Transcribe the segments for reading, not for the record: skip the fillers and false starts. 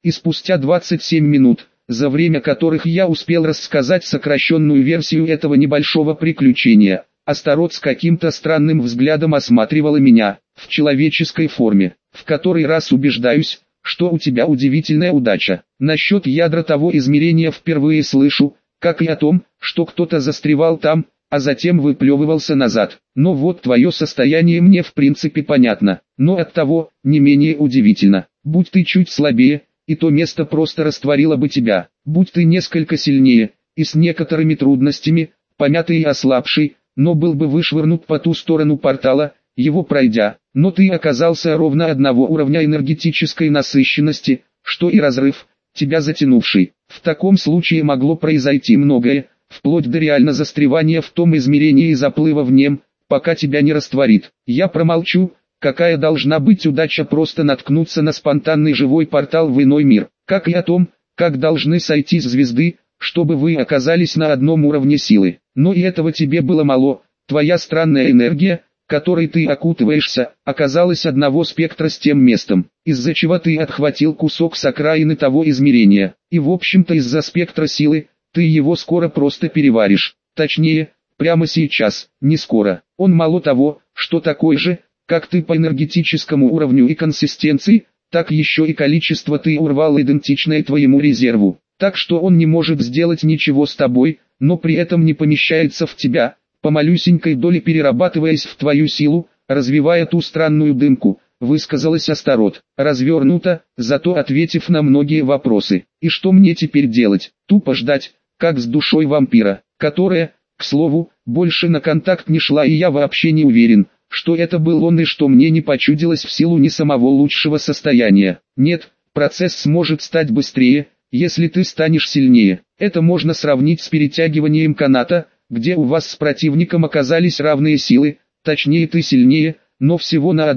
и спустя 27 минут, за время которых я успел рассказать сокращенную версию этого небольшого приключения, Астарот с каким-то странным взглядом осматривала меня, в человеческой форме. В который раз убеждаюсь, что у тебя удивительная удача. Насчет ядра того измерения впервые слышу, как и о том, что кто-то застревал там, а затем выплевывался назад. Но вот твое состояние мне в принципе понятно, но оттого не менее удивительно. Будь ты чуть слабее, и то место просто растворило бы тебя. Будь ты несколько сильнее, и с некоторыми трудностями, помятый и ослабший, но был бы вышвырнут по ту сторону портала, его пройдя. Но ты оказался ровно одного уровня энергетической насыщенности, что и разрыв, тебя затянувший. В таком случае могло произойти многое, вплоть до реально застревания в том измерении и заплыва в нем, пока тебя не растворит. Я промолчу, какая должна быть удача просто наткнуться на спонтанный живой портал в иной мир, как и о том, как должны сойтись звезды, чтобы вы оказались на одном уровне силы. Но и этого тебе было мало, твоя странная энергия, которой ты окутываешься, оказалась одного спектра с тем местом, из-за чего ты отхватил кусок с окраины того измерения, и в общем-то из-за спектра силы, ты его скоро просто переваришь, точнее, прямо сейчас, не скоро. Он мало того, что такой же, как ты по энергетическому уровню и консистенции, так еще и количество ты урвал идентичное твоему резерву, так что он не может сделать ничего с тобой, но при этом не помещается в тебя, по малюсенькой доле перерабатываясь в твою силу, развивая ту странную дымку, высказалась Астарот, развернуто, зато ответив на многие вопросы. И что мне теперь делать? Тупо ждать, как с душой вампира, которая, к слову, больше на контакт не шла, и я вообще не уверен, что это был он и что мне не почудилось в силу не самого лучшего состояния. Нет, процесс сможет стать быстрее, если ты станешь сильнее. Это можно сравнить с перетягиванием каната, где у вас с противником оказались равные силы, точнее ты сильнее, но всего на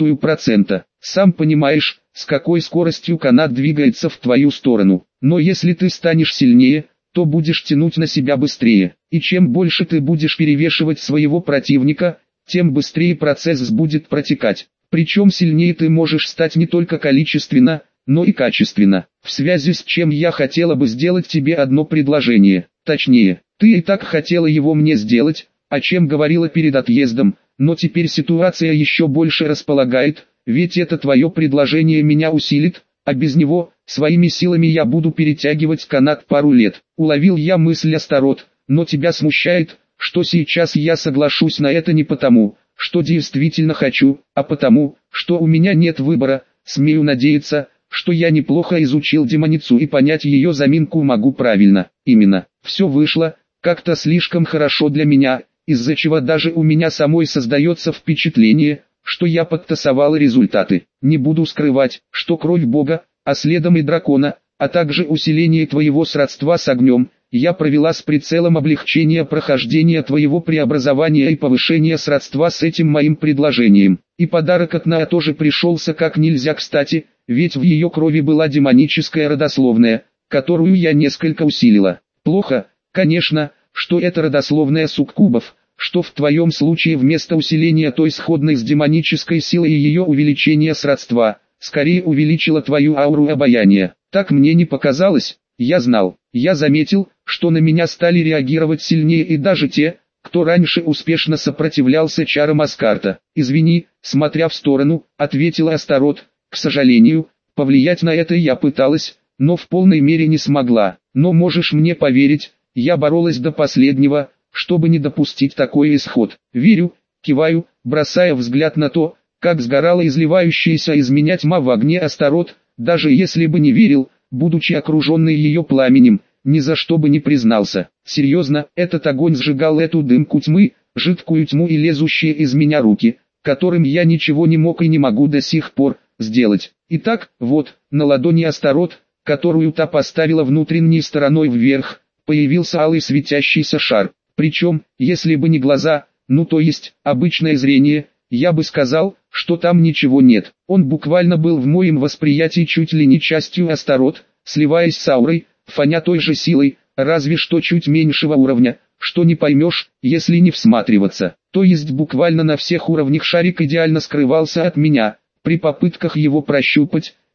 0,01%. Сам понимаешь, с какой скоростью канат двигается в твою сторону. Но если ты станешь сильнее, то будешь тянуть на себя быстрее. И чем больше ты будешь перевешивать своего противника, тем быстрее процесс будет протекать. Причем сильнее ты можешь стать не только количественно, но и качественно. В связи с чем я хотела бы сделать тебе одно предложение. Точнее, ты и так хотела его мне сделать, о чем говорила перед отъездом, но теперь ситуация еще больше располагает, ведь это твое предложение меня усилит, а без него, своими силами я буду перетягивать канат пару лет. Уловил я мысль Астарот, но тебя смущает, что сейчас я соглашусь на это не потому, что действительно хочу, а потому, что у меня нет выбора. Смею надеяться, что я неплохо изучил демоницу и понять ее заминку могу правильно. Именно, все вышло как-то слишком хорошо для меня, из-за чего даже у меня самой создается впечатление, что я подтасовал результаты. Не буду скрывать, что кровь Бога, а следом и дракона, а также усиление твоего сродства с огнем, я провела с прицелом облегчения прохождения твоего преобразования и повышения сродства с этим моим предложением. И подарок от Наа тоже пришелся как нельзя кстати, ведь в ее крови была демоническая родословная, которую я несколько усилила. Плохо, конечно, что это родословная суккубов, что в твоем случае вместо усиления той сходной с демонической силой и ее увеличения сродства, скорее увеличила твою ауру обаяния. Так мне не показалось, я знал. Я заметил, что на меня стали реагировать сильнее и даже те, кто раньше успешно сопротивлялся чарам Аскарта. «Извини», смотря в сторону, ответила Астарот, «к сожалению, повлиять на это я пыталась, но в полной мере не смогла. Но можешь мне поверить, я боролась до последнего, чтобы не допустить такой исход». «Верю», киваю, бросая взгляд на то, как сгорала изливающаяся из меня тьма в огне Астарот, даже если бы не верил, будучи окруженный ее пламенем, ни за что бы не признался. Серьезно, этот огонь сжигал эту дымку тьмы, жидкую тьму и лезущие из меня руки, которым я ничего не мог и не могу до сих пор сделать. Итак, вот, на ладони Астарот, которую та поставила внутренней стороной вверх, появился алый светящийся шар. Причем, если бы не глаза, ну то есть, обычное зрение, я бы сказал, что там ничего нет. Он буквально был в моем восприятии чуть ли не частью Астарот, сливаясь с аурой, фоня той же силой, разве что чуть меньшего уровня, что не поймешь, если не всматриваться. То есть буквально на всех уровнях шарик идеально скрывался от меня. При попытках его прощупать,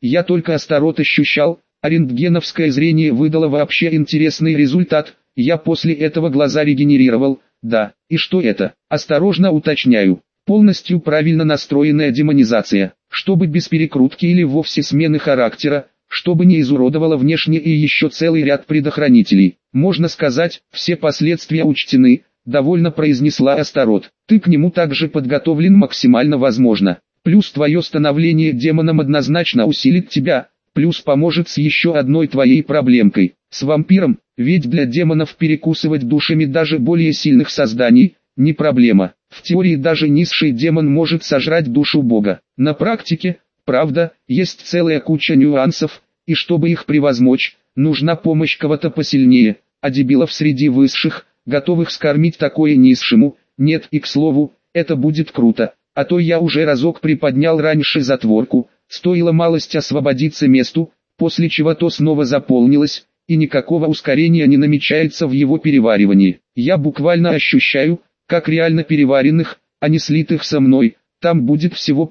я только Астарот ощущал, а рентгеновское зрение выдало вообще интересный результат. Я после этого глаза регенерировал. Да, и что это? Осторожно уточняю. Полностью правильно настроенная демонизация, чтобы без перекрутки или вовсе смены характера, чтобы не изуродовало внешне и еще целый ряд предохранителей. Можно сказать, все последствия учтены, довольно произнесла Астарот. Ты к нему также подготовлен максимально возможно. Плюс твое становление демоном однозначно усилит тебя, плюс поможет с еще одной твоей проблемкой, с вампиром, ведь для демонов перекусывать душами даже более сильных созданий – не проблема. В теории даже низший демон может сожрать душу бога. На практике, правда, есть целая куча нюансов, и чтобы их превозмочь, нужна помощь кого-то посильнее, а дебилов среди высших, готовых скормить такое низшему, нет. И к слову, это будет круто, а то я уже разок приподнял раньше затворку, стоило малость освободиться месту, после чего то снова заполнилось, и никакого ускорения не намечается в его переваривании. Я буквально ощущаю, как реально переваренных, а не слитых со мной, там будет всего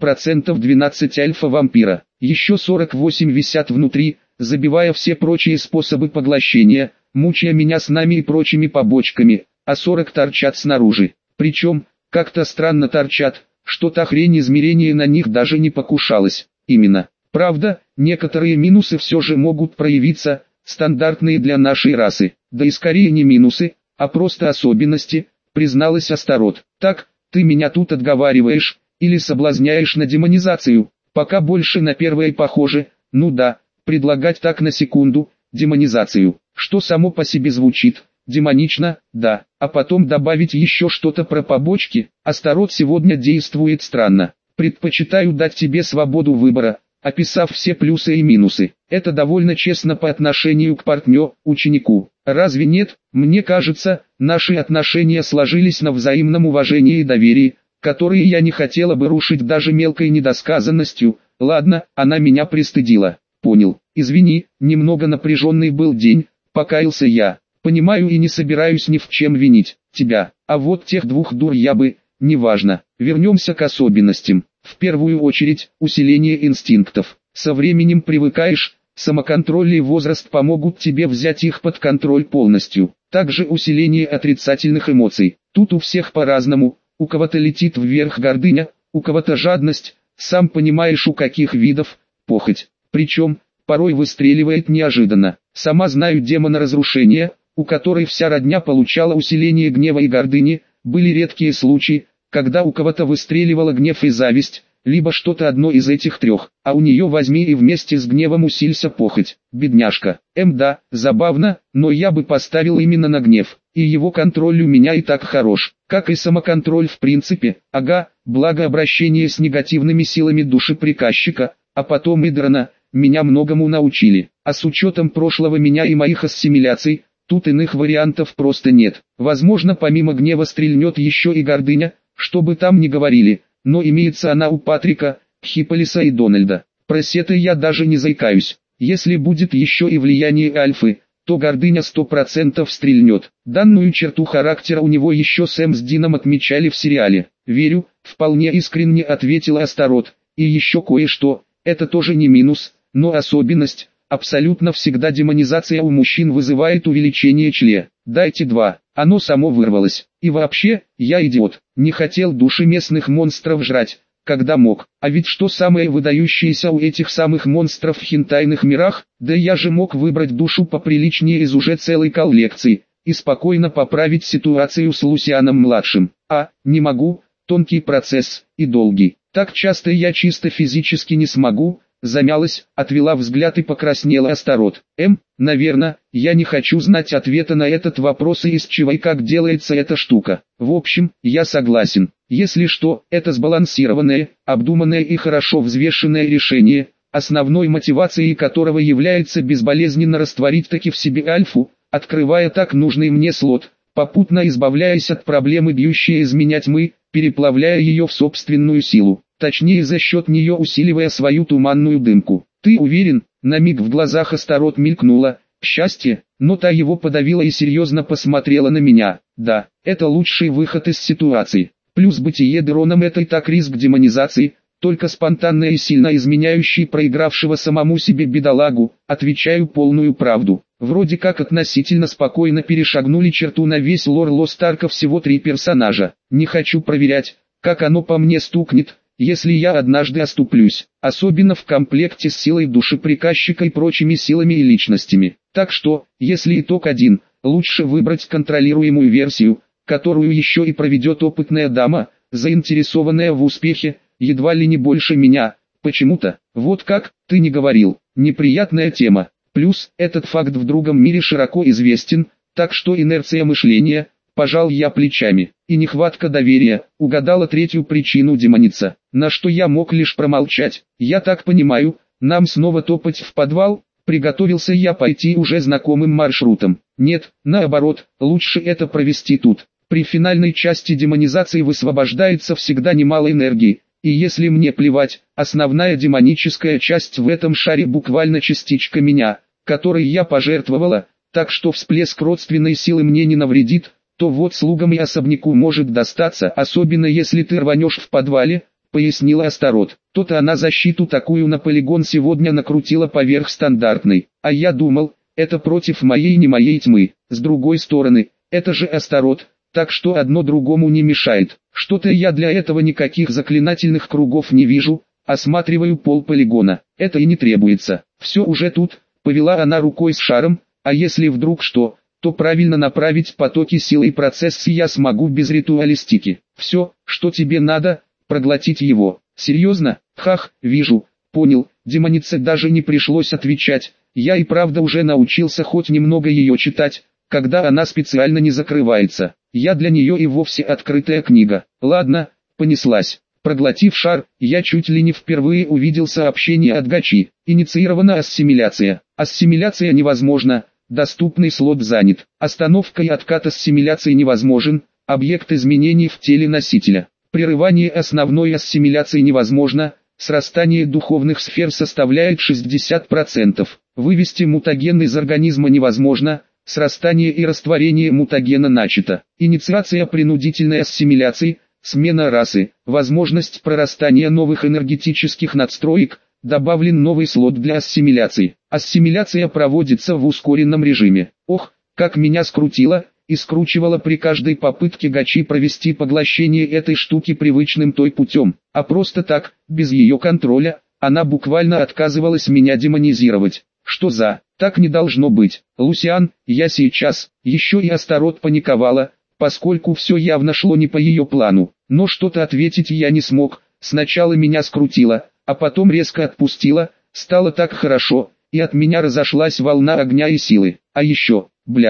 12% альфа-вампира, еще 48 висят внутри, забивая все прочие способы поглощения, мучая меня снами и прочими побочками, а 40 торчат снаружи, причем, как-то странно торчат, что-то хрень измерения на них даже не покушалось, именно. Правда, некоторые минусы все же могут проявиться, стандартные для нашей расы, да и скорее не минусы, а просто особенности, призналась Астарот. Так, ты меня тут отговариваешь, или соблазняешь на демонизацию, пока больше на первое похоже, ну да, предлагать так на секунду, демонизацию, что само по себе звучит, демонично, да, а потом добавить еще что-то про побочки. Астарот сегодня действует странно, предпочитаю дать тебе свободу выбора, описав все плюсы и минусы. Это довольно честно по отношению к партнеру, ученику. Разве нет? Мне кажется, наши отношения сложились на взаимном уважении и доверии, которые я не хотела бы рушить даже мелкой недосказанностью. Ладно, она меня пристыдила. Понял. Извини, немного напряженный был день, покаялся я. Понимаю и не собираюсь ни в чем винить тебя. А вот тех двух дур я бы, неважно. Вернемся к особенностям. В первую очередь, усиление инстинктов. Со временем привыкаешь, самоконтроль и возраст помогут тебе взять их под контроль полностью. Также усиление отрицательных эмоций. Тут у всех по-разному, у кого-то летит вверх гордыня, у кого-то жадность, сам понимаешь у каких видов, похоть. Причем, порой выстреливает неожиданно. Сама знаю демона разрушения, у которой вся родня получала усиление гнева и гордыни, были редкие случаи, когда у кого-то выстреливала гнев и зависть, либо что-то одно из этих трех, а у нее возьми и вместе с гневом усилься похоть. Бедняжка. Да, забавно, но я бы поставил именно на гнев, и его контроль у меня и так хорош, как и самоконтроль в принципе, ага, благо обращение с негативными силами души приказчика, а потом и дрона, меня многому научили, а с учетом прошлого меня и моих ассимиляций, тут иных вариантов просто нет. Возможно, помимо гнева стрельнет еще и гордыня, что бы там ни говорили, но имеется она у Патрика, Хипполиса и Дональда. Про Сета я даже не заикаюсь. Если будет еще и влияние альфы, то гордыня 100% стрельнет. Данную черту характера у него еще Сэм с Дином отмечали в сериале. Верю, вполне искренне ответила Астарот. И еще кое-что, это тоже не минус, но особенность. Абсолютно всегда демонизация у мужчин вызывает увеличение члена. Дайте 2. Оно само вырвалось. И вообще, я идиот, не хотел души местных монстров жрать, когда мог. А ведь что самое выдающееся у этих самых монстров в хентайных мирах, да я же мог выбрать душу поприличнее из уже целой коллекции, и спокойно поправить ситуацию с Лусианом-младшим. А, не могу, тонкий процесс, и долгий. Так часто я чисто физически не смогу. Замялась, отвела взгляд и покраснела Астарот. Наверное, я не хочу знать ответа на этот вопрос и из чего и как делается эта штука. В общем, я согласен. Если что, это сбалансированное, обдуманное и хорошо взвешенное решение, основной мотивацией которого является безболезненно растворить таки в себе альфу, открывая так нужный мне слот, попутно избавляясь от проблемы бьющей из меня тьмы, переплавляя ее в собственную силу. Точнее за счет нее усиливая свою туманную дымку. Ты уверен? На миг в глазах Астарот мелькнуло счастье, но та его подавила и серьезно посмотрела на меня. Да, это лучший выход из ситуации. Плюс бытие Дероном это и так риск демонизации, только спонтанно и сильно изменяющий проигравшего самому себе бедолагу, отвечаю полную правду. Вроде как относительно спокойно перешагнули черту на весь лор Lost Ark всего 3 персонажа. Не хочу проверять, как оно по мне стукнет, если я однажды оступлюсь, особенно в комплекте с силой души приказчика и прочими силами и личностями. Так что, если итог один, лучше выбрать контролируемую версию, которую еще и проведет опытная дама, заинтересованная в успехе, едва ли не больше меня, почему-то. Вот как, ты не говорил, неприятная тема. Плюс, этот факт в другом мире широко известен, так что инерция мышления, пожал я плечами, и нехватка доверия, угадала третью причину демоница, на что я мог лишь промолчать. Я так понимаю, нам снова топать в подвал? Приготовился я пойти уже знакомым маршрутом. Нет, наоборот, лучше это провести тут. При финальной части демонизации высвобождается всегда немало энергии, и если мне плевать, основная демоническая часть в этом шаре буквально частичка меня, которой я пожертвовала, так что всплеск родственной силы мне не навредит, то вот слугам и особняку может достаться, особенно если ты рванешь в подвале, пояснила Астарот. То-то она защиту такую на полигон сегодня накрутила поверх стандартной, а я думал, это против моей не моей тьмы. С другой стороны, это же Астарот, так что одно другому не мешает. Что-то я для этого никаких заклинательных кругов не вижу, осматриваю пол полигона. Это и не требуется. Все уже тут, повела она рукой с шаром, а если вдруг что, то правильно направить потоки силы и процессы я смогу без ритуалистики. Все, что тебе надо, проглотить его. Серьезно? Хах, вижу, понял. Демонице даже не пришлось отвечать. Я и правда уже научился хоть немного ее читать, когда она специально не закрывается. Я для нее и вовсе открытая книга. Ладно, понеслась. Проглотив шар, я чуть ли не впервые увидел сообщение от Гачи. Инициирована ассимиляция. Ассимиляция невозможна, доступный слот занят. Остановка и откат ассимиляции невозможен, объект изменений в теле носителя. Прерывание основной ассимиляции невозможно, срастание духовных сфер составляет 60%. Вывести мутаген из организма невозможно, срастание и растворение мутагена начато. Инициация принудительной ассимиляции, смена расы, возможность прорастания новых энергетических надстроек, добавлен новый слот для ассимиляции. Ассимиляция проводится в ускоренном режиме. Ох, как меня скрутило, и скручивало при каждой попытке Гачи провести поглощение этой штуки привычным той путем, а просто так, без ее контроля, она буквально отказывалась меня демонизировать. Что за, так не должно быть. Лусиан, я сейчас, еще и Астарот паниковала, поскольку все явно шло не по ее плану, но что-то ответить я не смог, сначала меня скрутило, а потом резко отпустило, стало так хорошо, и от меня разошлась волна огня и силы. А еще,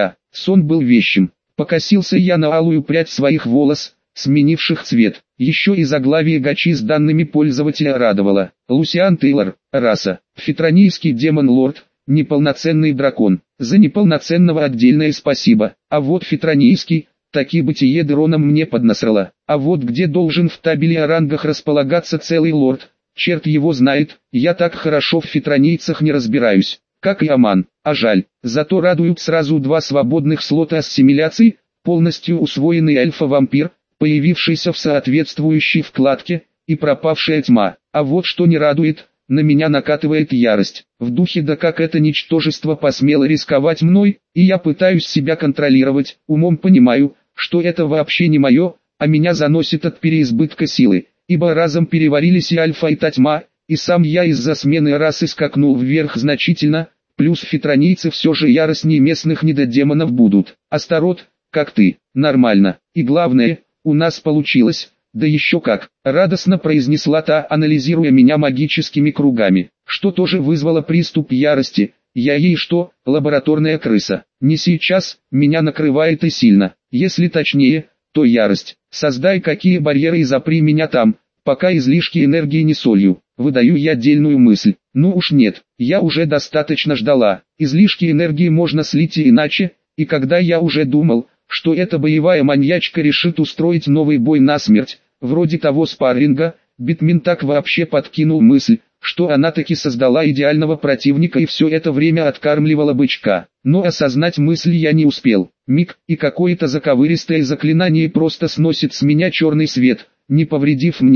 сон был вещим. Покосился я на алую прядь своих волос, сменивших цвет. Еще и заглавие Гачи с данными пользователя радовало. Лусиан Тейлор, раса, фитронийский демон-лорд, неполноценный дракон. За неполноценного отдельное спасибо. А вот фитронийский, таки бытие Дероном мне поднасрало. А вот где должен в табеле о рангах располагаться целый лорд, черт его знает, я так хорошо в фитронийцах не разбираюсь, как и Аман. А жаль, зато радуют сразу 2 свободных слота ассимиляции, полностью усвоенный альфа-вампир, появившийся в соответствующей вкладке, и пропавшая тьма. А вот что не радует, на меня накатывает ярость. В духе да как это ничтожество посмело рисковать мной, и я пытаюсь себя контролировать, умом понимаю, что это вообще не мое, а меня заносит от переизбытка силы, ибо разом переварились и альфа и тьма, и сам я из-за смены расы скакнул вверх значительно, плюс фитронийцы все же яростнее местных недодемонов будут. Астарот, как ты, нормально, и главное, у нас получилось, да еще как, радостно произнесла та, анализируя меня магическими кругами, что тоже вызвало приступ ярости. Я ей что, лабораторная крыса? Не сейчас, меня накрывает и сильно, если точнее, то ярость. Создай какие барьеры и запри меня там, пока излишки энергии не солью. Выдаю я отдельную мысль. Ну уж нет, я уже достаточно ждала. Излишки энергии можно слить и иначе, и когда я уже думал, что эта боевая маньячка решит устроить новый бой насмерть, вроде того спарринга, Битмин так вообще подкинул мысль, что она таки создала идеального противника и все это время откармливала бычка. Но осознать мысль я не успел. Миг, и какое-то заковыристое заклинание просто сносит с меня черный свет, не повредив мне,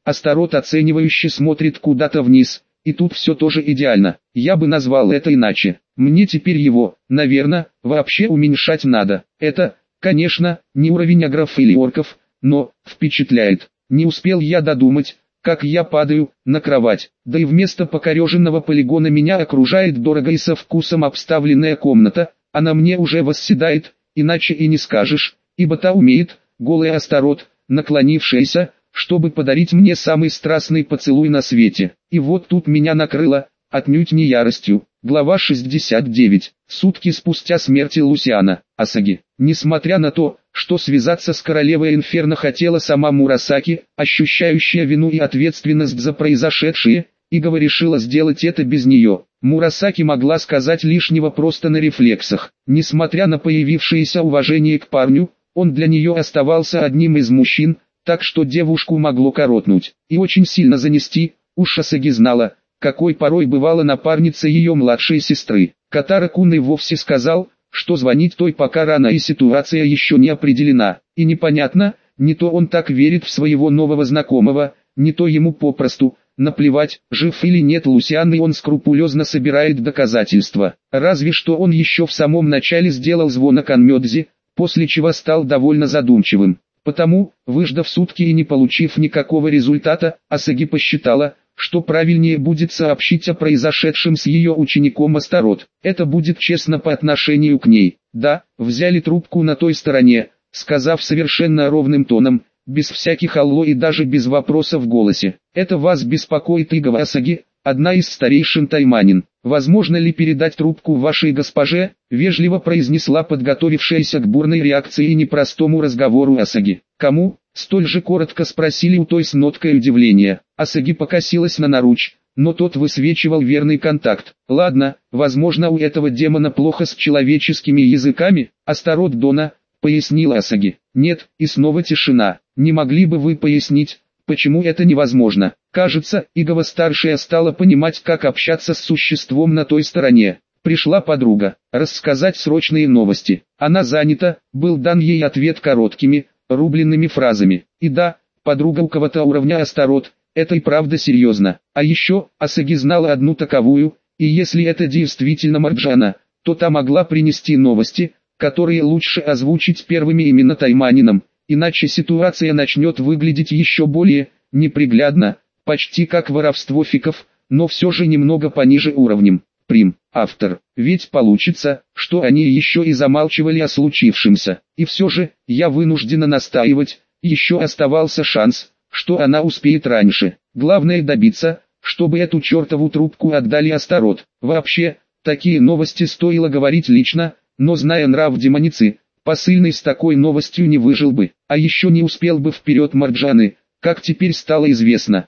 Астарот оценивающе смотрит куда-то вниз, и тут все тоже идеально. Я бы назвал это иначе. Мне теперь его, наверное, вообще уменьшать надо. Это, конечно, не уровень агров или орков, но впечатляет. Не успел я додумать, как я падаю на кровать. Да и вместо покореженного полигона меня окружает дорого и со вкусом обставленная комната. Она мне уже восседает, иначе и не скажешь, ибо та умеет, голый Астарот, наклонившаяся, чтобы подарить мне самый страстный поцелуй на свете. И вот тут меня накрыло, отнюдь не яростью. Глава 69. Сутки спустя смерти Лусиана, Асаги. Несмотря на то, что связаться с королевой Инферно хотела сама Мурасаки, ощущающая вину и ответственность за произошедшее, Игава решила сделать это без нее. Мурасаки могла сказать лишнего просто на рефлексах. Несмотря на появившееся уважение к парню, он для нее оставался одним из мужчин, так что девушку могло коротнуть и очень сильно занести. Уж Асаги знала, какой порой бывала напарница ее младшей сестры. Катара-кун и вовсе сказал, что звонить той пока рано и ситуация еще не определена. И непонятно, не то он так верит в своего нового знакомого, не то ему попросту наплевать, жив или нет Лусиан, и он скрупулезно собирает доказательства. Разве что он еще в самом начале сделал звонок Анмёдзи, после чего стал довольно задумчивым. Потому, выждав сутки и не получив никакого результата, Асаги посчитала, что правильнее будет сообщить о произошедшем с ее учеником Астарот. Это будет честно по отношению к ней. Да, взяли трубку на той стороне, сказав совершенно ровным тоном, без всяких алло и даже без вопроса в голосе. Это вас беспокоит Игава Асаги, одна из старейшин Тайманин. Возможно ли передать трубку вашей госпоже? Вежливо произнесла подготовившаяся к бурной реакции и непростому разговору Асаги. Кому? Столь же коротко спросили у той с ноткой удивления. Асаги покосилась на наруч, но тот высвечивал верный контакт. Ладно, возможно у этого демона плохо с человеческими языками. Астарот Дона, пояснила Асаги. Нет, и снова тишина. Не могли бы вы пояснить, почему это невозможно? Кажется, Игава-старшая стала понимать, как общаться с существом на той стороне. Пришла подруга, рассказать срочные новости. Она занята, был дан ей ответ короткими, рубленными фразами. И да, подруга у кого-то уровня Астарот, это и правда серьезно. А еще, Асаги знала одну таковую, и если это действительно Марджана, то та могла принести новости, которые лучше озвучить первыми именно Тайманином, иначе ситуация начнет выглядеть еще более неприглядно, почти как воровство фиков, но все же немного пониже уровнем. Прим. Автор. Ведь получится, что они еще и замалчивали о случившемся. И все же, я вынуждена настаивать, еще оставался шанс, что она успеет раньше. Главное добиться, чтобы эту чертову трубку отдали Астарот. Вообще, такие новости стоило говорить лично, но зная нрав демоницы, посыльный с такой новостью не выжил бы, а еще не успел бы вперед Марджаны, как теперь стало известно.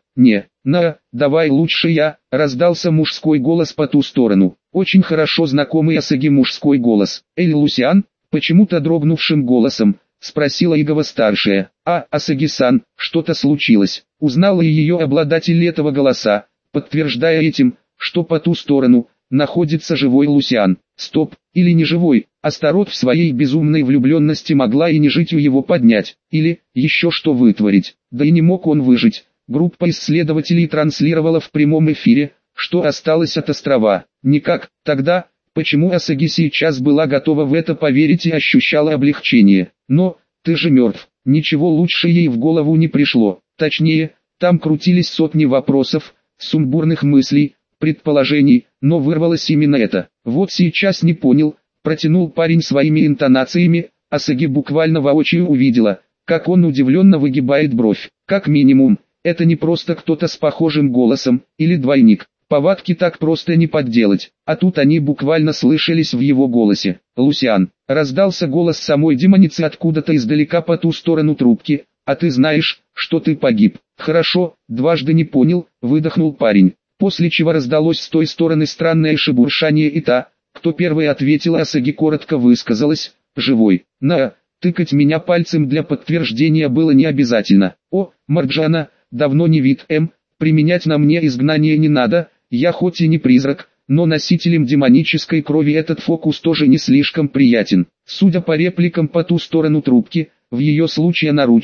Давай лучше я, раздался мужской голос по ту сторону, очень хорошо знакомый Асаги мужской голос. Эль Лусиан, почему-то дрогнувшим голосом, спросила Игава-старшая. Асаги-сан, что-то случилось. Узнала и ее обладатель этого голоса, подтверждая этим, что по ту сторону находится живой Лусиан. Стоп, или не живой? Астарот в своей безумной влюбленности могла и не жить у его поднять, или еще что вытворить. Да и не мог он выжить. Группа исследователей транслировала в прямом эфире, что осталось от острова. Никак. Тогда, почему Асаги сейчас была готова в это поверить и ощущала облегчение? Но, ты же мертв. Ничего лучше ей в голову не пришло. Точнее, там крутились сотни вопросов, сумбурных мыслей, предположений, но вырвалось именно это. Вот сейчас не понял, протянул парень своими интонациями, Асаги буквально воочию увидела, как он удивленно выгибает бровь. Как минимум, это не просто кто-то с похожим голосом, или двойник. Повадки так просто не подделать, а тут они буквально слышались в его голосе. «Лусиан», раздался голос самой демоницы откуда-то издалека по ту сторону трубки, «а ты знаешь, что ты погиб». «Хорошо, дважды не понял», выдохнул парень, после чего раздалось с той стороны странное шебуршание, и та, кто первой ответила Асаги, коротко высказалась: «Живой». Тыкать меня пальцем для подтверждения было не обязательно. «О, Марджана, давно не вид применять на мне изгнание не надо, я хоть и не призрак, но носителем демонической крови этот фокус тоже не слишком приятен». Судя по репликам по ту сторону трубки, в ее случае наруча,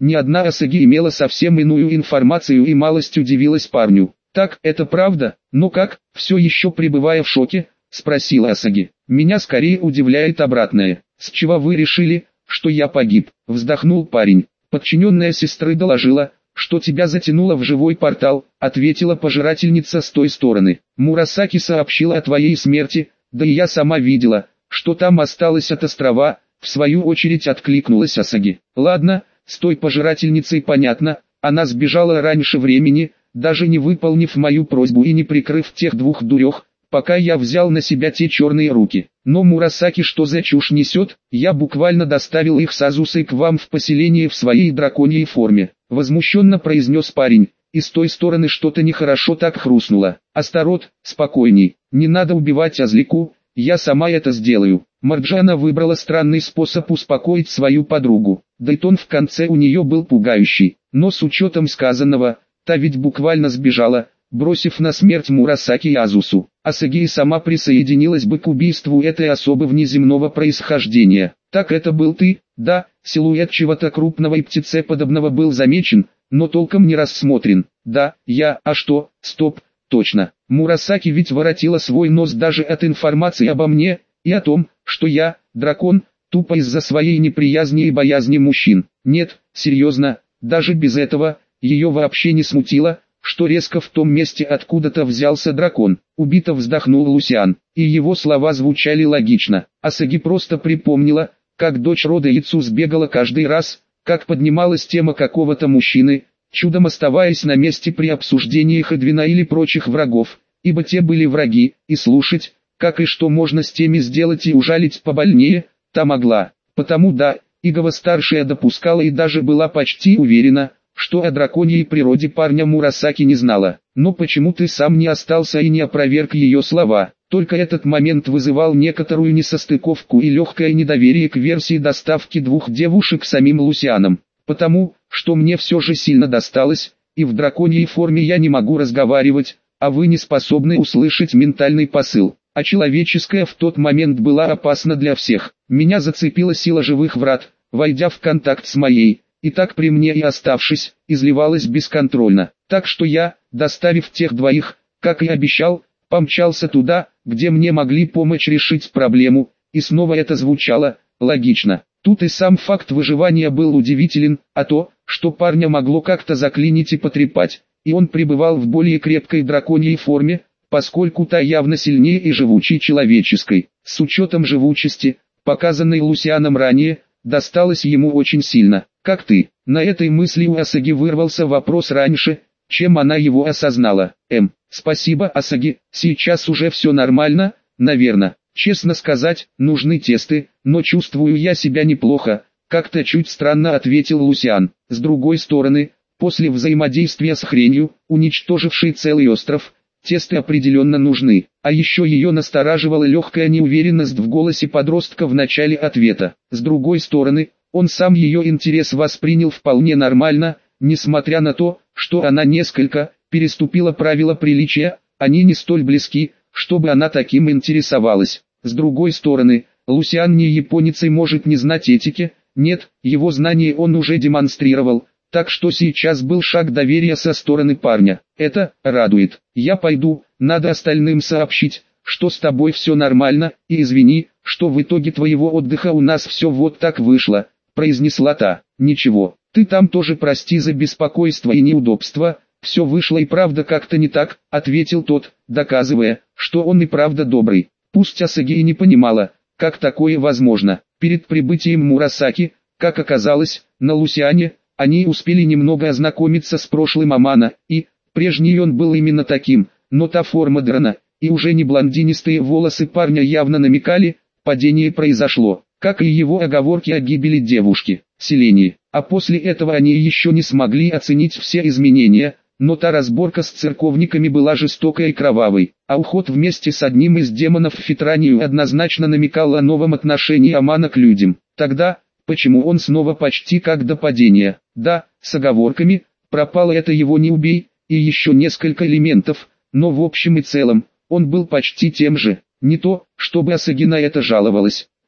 Ни одна Асаги имела совсем иную информацию и малость удивилась парню. «Так, это правда, но как, все еще пребывая в шоке?» – спросила Асаги. «Меня скорее удивляет обратное. С чего вы решили, что я погиб?» – вздохнул парень. «Подчиненная сестры доложила, что тебя затянуло в живой портал», – ответила пожирательница с той стороны. «Мурасаки сообщила о твоей смерти, да и я сама видела, что там осталось от острова», – в свою очередь откликнулась Асаги. «Ладно, с той пожирательницей понятно, она сбежала раньше времени, даже не выполнив мою просьбу и не прикрыв тех двух дурех, пока я взял на себя те черные руки. Но Мурасаки что за чушь несет? Я буквально доставил их с Азусой к вам в поселение в своей драконьей форме», — возмущенно произнес парень, и с той стороны что-то нехорошо так хрустнуло. «Астарот, спокойней, не надо убивать Азлику, я сама это сделаю». Марджана выбрала странный способ успокоить свою подругу, да и тон в конце у нее был пугающий, но с учетом сказанного, та ведь буквально сбежала, бросив на смерть Мурасаки и Азусу. Асаги сама присоединилась бы к убийству этой особы внеземного происхождения. «Так это был ты?» «Да, силуэт чего-то крупного и птицеподобного был замечен, но толком не рассмотрен». «Да, я, а что, стоп, точно. Мурасаки ведь воротила свой нос даже от информации обо мне, и о том, что я, дракон, тупо из-за своей неприязни и боязни мужчин. Нет, серьезно, даже без этого, ее вообще не смутило, что резко в том месте откуда-то взялся дракон». Убито вздохнул Лусиан, и его слова звучали логично. Асаги просто припомнила, как дочь рода Яцу сбегала каждый раз, как поднималась тема какого-то мужчины, чудом оставаясь на месте при обсуждениях Эдвина или прочих врагов, ибо те были враги, и слушать, как и что можно с теми сделать и ужалить побольнее, та могла. Потому да, Игова-старшая допускала и даже была почти уверена, что о драконьей природе парня Мурасаки не знала. «Но почему ты сам не остался и не опроверг ее слова?» Только этот момент вызывал некоторую несостыковку и легкое недоверие к версии доставки двух девушек самим Лусианом. «Потому, что мне все же сильно досталось, и в драконьей форме я не могу разговаривать, а вы не способны услышать ментальный посыл. А человеческая в тот момент была опасна для всех. Меня зацепила сила живых врат, войдя в контакт с моей, и так при мне и оставшись, изливалась бесконтрольно. Так что я, доставив тех двоих, как и обещал, помчался туда, где мне могли помочь решить проблему, и снова это звучало логично. Тут и сам факт выживания был удивителен, а то, что парня могло как-то заклинить и потрепать, и он пребывал в более крепкой драконьей форме, поскольку та явно сильнее и живучей человеческой. С учетом живучести, показанной Лусианом ранее, досталось ему очень сильно. «Как ты?» На этой мысли у Асаги вырвался вопрос раньше, чем она его осознала. Спасибо, Асаги, сейчас уже все нормально, наверное. Честно сказать, нужны тесты, но чувствую я себя неплохо», как-то чуть странно ответил Лусиан. С другой стороны, после взаимодействия с хренью, уничтожившей целый остров, тесты определенно нужны. А еще ее настораживала легкая неуверенность в голосе подростка в начале ответа. С другой стороны, он сам ее интерес воспринял вполне нормально, несмотря на то, что она несколько переступила правила приличия, они не столь близки, чтобы она таким интересовалась. С другой стороны, Лусиан не японец и может не знать этики, нет, его знания он уже демонстрировал, так что сейчас был шаг доверия со стороны парня. Это радует. «Я пойду, надо остальным сообщить, что с тобой все нормально, и извини, что в итоге твоего отдыха у нас все вот так вышло», произнесла та. «Ничего, ты там тоже прости за беспокойство и неудобства, все вышло и правда как-то не так», ответил тот, доказывая, что он и правда добрый. Пусть Асаги и не понимала, как такое возможно. Перед прибытием Мурасаки, как оказалось, на Лусиане, они успели немного ознакомиться с прошлым Амана, и, прежний он был именно таким, но та форма дрона, и уже не блондинистые волосы парня явно намекали, падение произошло, как и его оговорки о гибели девушки, селении. А после этого они еще не смогли оценить все изменения, но та разборка с церковниками была жестокой и кровавой, а уход вместе с одним из демонов в Фитранию однозначно намекал о новом отношении Амана к людям. Тогда, почему он снова почти как до падения? Да, с оговорками, пропало это его «не убей», и еще несколько элементов, но в общем и целом, он был почти тем же. Не то, чтобы Асаги на это жаловалась,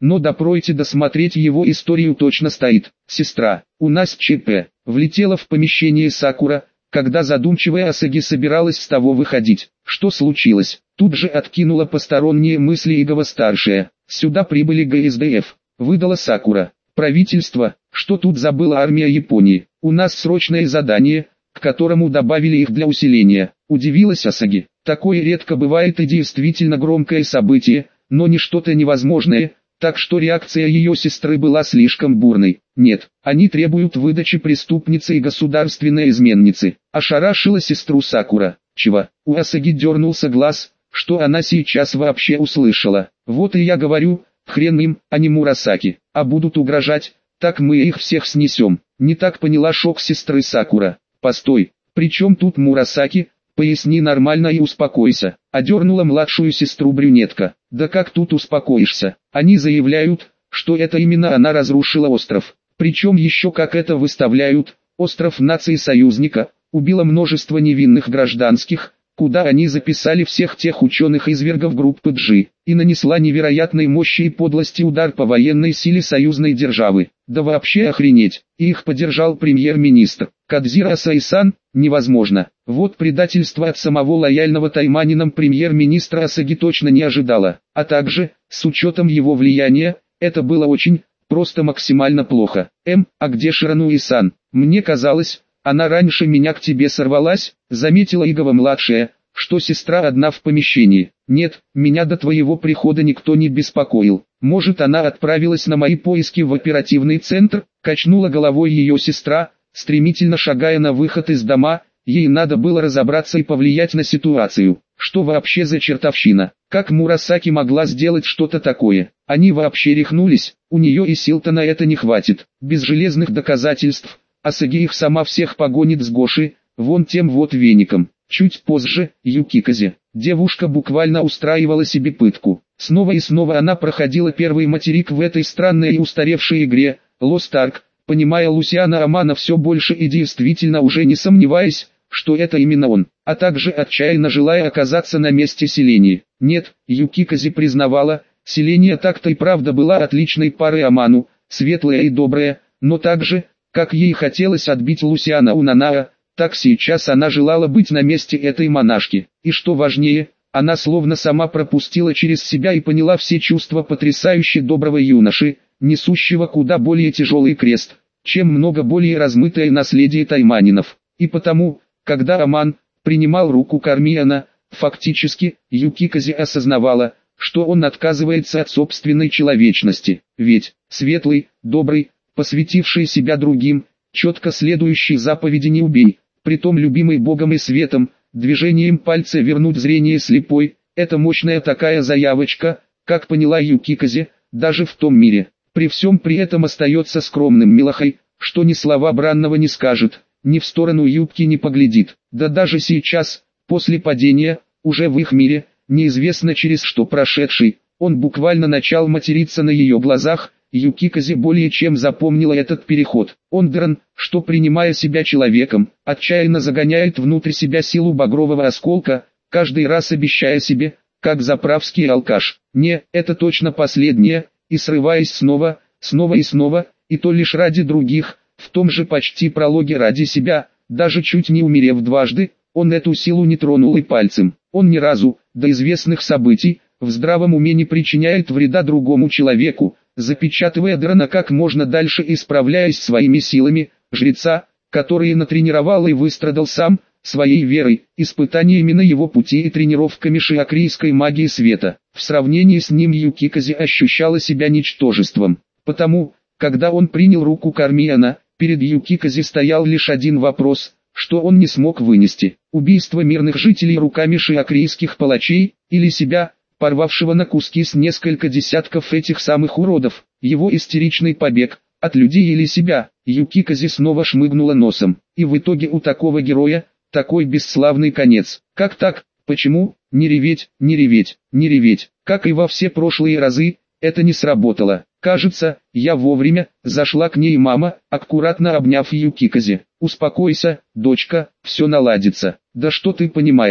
но допройти досмотреть его историю точно стоит. Сестра, у нас ЧП. Влетела в помещение Сакура, когда задумчивая Асаги собиралась с того выходить. Что случилось? Тут же откинула посторонние мысли Игава-старшая. Сюда прибыли ГСДФ. Выдала Сакура. Правительство, что тут забыла армия Японии. У нас срочное задание, к которому добавили их для усиления. Удивилась Асаги. Такое редко бывает и действительно громкое событие, но не что-то невозможное, так что реакция ее сестры была слишком бурной. Нет, они требуют выдачи преступницы и государственной изменницы. Ошарашила сестру Сакура. Чего? У Асаги дернулся глаз, что она сейчас вообще услышала. Вот и я говорю, хрен им, а не Мурасаки. А будут угрожать, так мы их всех снесем. Не так поняла шок сестры Сакура. Постой, при чем тут Мурасаки? Поясни нормально и успокойся. Одернула младшую сестру брюнетка. Да как тут успокоишься? Они заявляют, что это именно она разрушила остров. Причем еще как это выставляют, остров нации союзника, убила множество невинных гражданских, куда они записали всех тех ученых-извергов группы G, и нанесла невероятной мощи и подлости удар по военной силе союзной державы. Да вообще охренеть, и их поддержал премьер-министр. Кадзиро Асаи-сан, невозможно. Вот предательство от самого лояльного тайманином премьер-министра Асаги точно не ожидала. А также, с учетом его влияния, это было очень, просто максимально плохо. А где Ширануи-сан? Мне казалось, она раньше меня к тебе сорвалась, заметила Игава-младшая, что сестра одна в помещении. Нет, меня до твоего прихода никто не беспокоил. Может, она отправилась на мои поиски в оперативный центр, качнула головой ее сестра, стремительно шагая на выход из дома. Ей надо было разобраться и повлиять на ситуацию. Что вообще за чертовщина? Как Мурасаки могла сделать что-то такое? Они вообще рехнулись, у нее и сил-то на это не хватит. Без железных доказательств Асаги их сама всех погонит с Гоши, вон тем вот веником. Чуть позже, Юкиказе. Девушка буквально устраивала себе пытку. Снова и снова она проходила первый материк в этой странной и устаревшей игре, Lost Ark, понимая Лусиана Амана все больше и действительно уже не сомневаясь, что это именно он, а также отчаянно желая оказаться на месте Селении. Нет, Юкиказе признавала, Селения так-то и правда была отличной парой Аману, светлая и добрая, но также, как ей хотелось отбить Лусиана у Нанаа, так сейчас она желала быть на месте этой монашки. И что важнее, она словно сама пропустила через себя и поняла все чувства потрясающе доброго юноши, несущего куда более тяжелый крест, чем много более размытое наследие тайманинов. И потому, когда Аман принимал руку Кармиана, фактически, Юкиказе осознавала, что он отказывается от собственной человечности. Ведь, светлый, добрый, посвятивший себя другим, четко следующий заповеди «не убей», притом любимый Богом и светом, движением пальца вернуть зрение слепой, это мощная такая заявочка, как поняла Юкиказе, даже в том мире. При всем при этом остается скромным милохой, что ни слова бранного не скажет, ни в сторону юбки не поглядит. Да даже сейчас, после падения, уже в их мире, неизвестно через что прошедший, он буквально начал материться на ее глазах. Юкиказе более чем запомнила этот переход. Он дран, что принимая себя человеком, отчаянно загоняет внутрь себя силу багрового осколка, каждый раз обещая себе, как заправский алкаш. Не, это точно последнее, и срываясь снова, снова и снова, и то лишь ради других, в том же почти прологе ради себя, даже чуть не умерев дважды, он эту силу не тронул и пальцем. Он ни разу, до известных событий, в здравом уме не причиняет вреда другому человеку, запечатывая драна как можно дальше и справляясь своими силами, жреца, который натренировал и выстрадал сам, своей верой, испытаниями на его пути и тренировками шиакрийской магии света. В сравнении с ним Юкиказе ощущала себя ничтожеством. Потому, когда он принял руку Кармиана, перед Юкиказе стоял лишь один вопрос, что он не смог вынести: убийство мирных жителей руками шиакрийских палачей, или себя, порвавшего на куски с несколько десятков этих самых уродов, его истеричный побег, от людей или себя. Юкиказе снова шмыгнула носом, и в итоге у такого героя, такой бесславный конец. Как так? Почему? Не реветь, не реветь, не реветь. Как и во все прошлые разы, это не сработало. Кажется, я вовремя, зашла к ней мама, аккуратно обняв Юкиказе. Успокойся, дочка, все наладится. Да что ты понимаешь?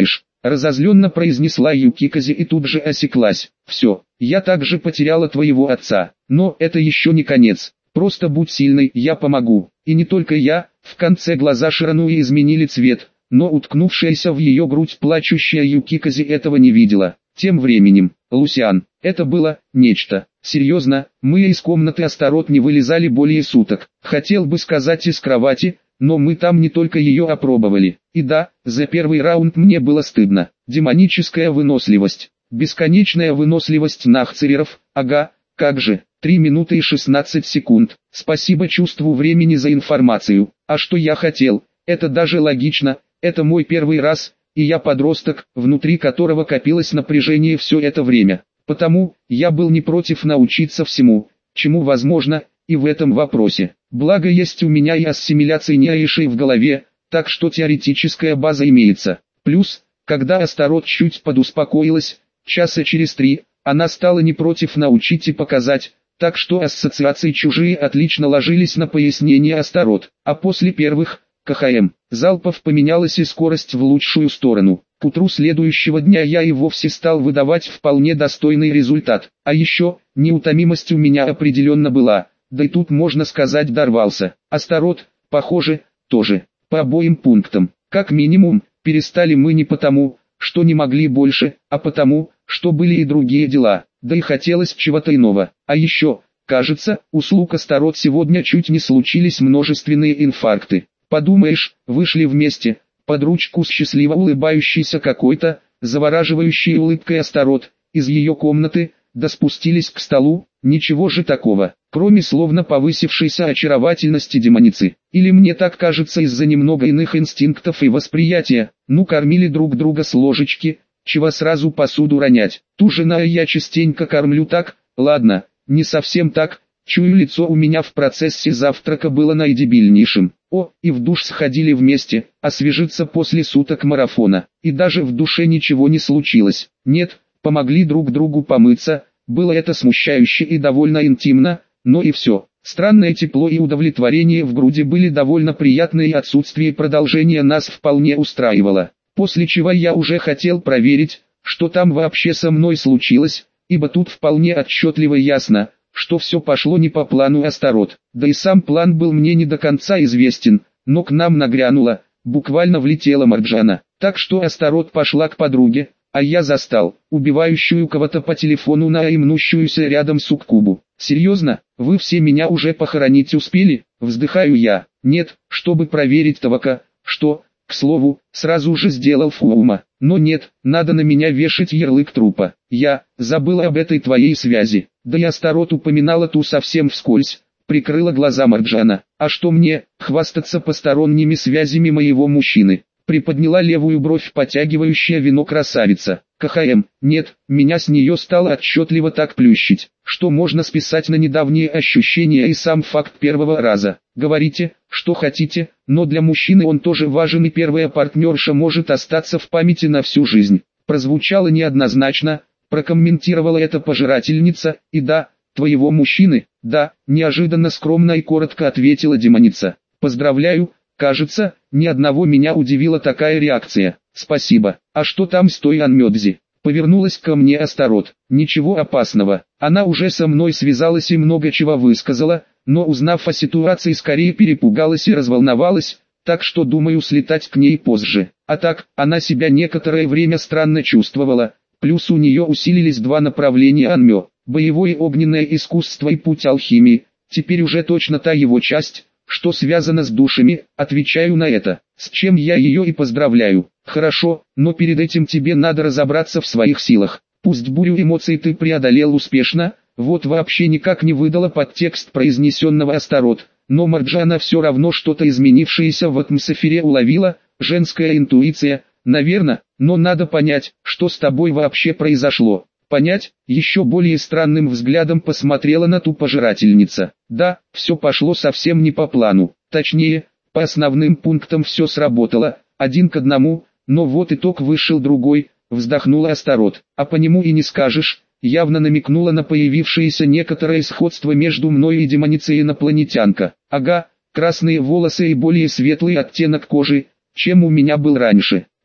разозленно произнесла Юкиказе и тут же осеклась. Все, я также потеряла твоего отца, но это еще не конец. Просто будь сильной, я помогу. И не только я. В конце глаза Ширануи изменили цвет, но уткнувшаяся в ее грудь плачущая Юкиказе этого не видела. Тем временем, Лусиан, это было нечто. Серьезно, мы из комнаты Астарот не вылезали более суток. Хотел бы сказать из кровати, но мы там не только ее опробовали. И да, за первый раунд мне было стыдно. Демоническая выносливость. Бесконечная выносливость нахцереров, ага, как же. 3 минуты и 16 секунд. Спасибо чувству времени за информацию. А что я хотел? Это даже логично. Это мой первый раз, и я подросток, внутри которого копилось напряжение все это время. Потому, я был не против научиться всему, чему возможно, и в этом вопросе. Благо есть у меня и ассимиляция нейшей в голове, так что теоретическая база имеется. Плюс, когда Астарот чуть подуспокоилась, часа через 3, она стала не против научить и показать, так что ассоциации чужие отлично ложились на пояснение Астарот. А после первых, КХМ, залпов поменялась и скорость в лучшую сторону. К утру следующего дня я и вовсе стал выдавать вполне достойный результат. А еще, неутомимость у меня определенно была, да и тут можно сказать дорвался. Астарот, похоже, тоже. По обоим пунктам. Как минимум, перестали мы не потому, что не могли больше, а потому, что были и другие дела. Да и хотелось чего-то иного. А еще, кажется, у слуг Астарот сегодня чуть не случились множественные инфаркты. Подумаешь, вышли вместе, под ручку с счастливо улыбающейся какой-то, завораживающей улыбкой Астарот, из ее комнаты, да спустились к столу, ничего же такого, кроме словно повысившейся очаровательности демоницы. Или мне так кажется из-за немного иных инстинктов и восприятия, кормили друг друга с ложечки, чего сразу посуду ронять. Ту жена я частенько кормлю так, ладно, не совсем так, чую лицо у меня в процессе завтрака было наидебильнейшим. И в душ сходили вместе, освежиться после суток марафона. И даже в душе ничего не случилось. Нет, помогли друг другу помыться, было это смущающе и довольно интимно, но и все. Странное тепло и удовлетворение в груди были довольно приятны, и отсутствие продолжения нас вполне устраивало. После чего я уже хотел проверить, что там вообще со мной случилось, ибо тут вполне отчетливо ясно, что все пошло не по плану Астарот. Да и сам план был мне не до конца известен, но к нам нагрянула, буквально влетела Марджана. Так что Астарот пошла к подруге, а я застал, убивающую кого-то по телефону на мнущуюся рядом суккубу. Серьезно, вы все меня уже похоронить успели? Вздыхаю я. Нет, чтобы проверить Тавака, что, к слову, сразу же сделал Фуума. Но нет, надо на меня вешать ярлык трупа. Я забыла об этой твоей связи. Да и Астарот упоминала ту совсем вскользь, прикрыла глаза Марджана. А что мне, хвастаться посторонними связями моего мужчины? Приподняла левую бровь потягивающая вино красавица. КХМ, нет, меня с нее стало отчетливо так плющить, что можно списать на недавние ощущения и сам факт первого раза. Говорите, что хотите, но для мужчины он тоже важен, и первая партнерша может остаться в памяти на всю жизнь. Прозвучало неоднозначно, прокомментировала это пожирательница, и да, твоего мужчины, да, неожиданно скромно и коротко ответила демоница. Поздравляю. Кажется, ни одного меня удивила такая реакция. Спасибо. А что там с той Анмёдзи? Повернулась ко мне Астарот. Ничего опасного. Она уже со мной связалась и много чего высказала, но узнав о ситуации скорее перепугалась и разволновалась, так что думаю слетать к ней позже. А так, она себя некоторое время странно чувствовала, плюс у нее усилились два направления Анмё. Боевое огненное искусство и путь алхимии, теперь уже точно та его часть, что связано с душами, отвечаю на это, с чем я ее и поздравляю. Хорошо, но перед этим тебе надо разобраться в своих силах. Пусть бурю эмоций ты преодолел успешно, вот вообще никак не выдала подтекст произнесенного Астарот, но Марджана все равно что-то изменившееся в атмосфере уловила, женская интуиция, наверное, но надо понять, что с тобой вообще произошло. Понять, еще более странным взглядом посмотрела на ту пожирательница. Да, все пошло совсем не по плану, точнее, по основным пунктам все сработало, 1 к 1, но вот итог вышел другой, вздохнула Астарот. А по нему и не скажешь, явно намекнула на появившееся некоторое сходство между мной и демоницей инопланетянка. Ага, красные волосы и более светлый оттенок кожи, чем у меня был раньше.